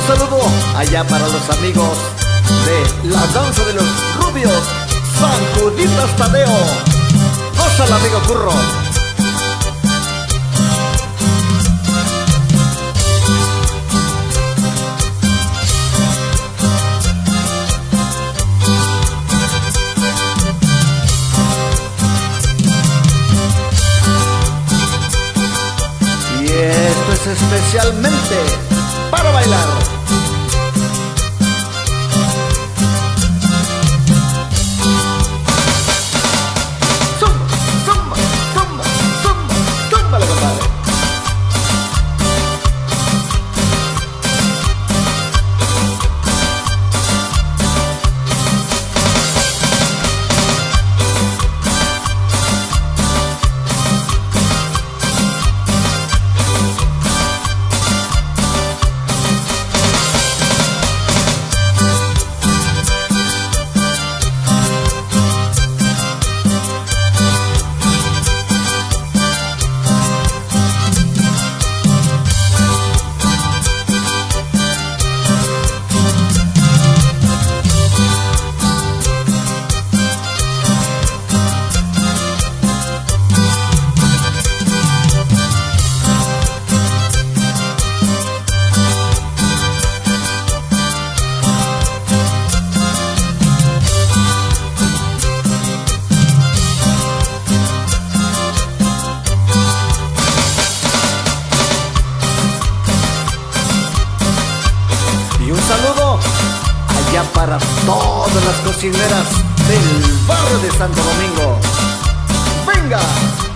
un saludo allá para los amigos de la danza de los rubios, San Juditas Tadeo. ¡Gózala, amigo Curro! Y esto es especialmente para bailar. Saludo allá para todas las cocineras del barrio de Santo Domingo. ¡Venga!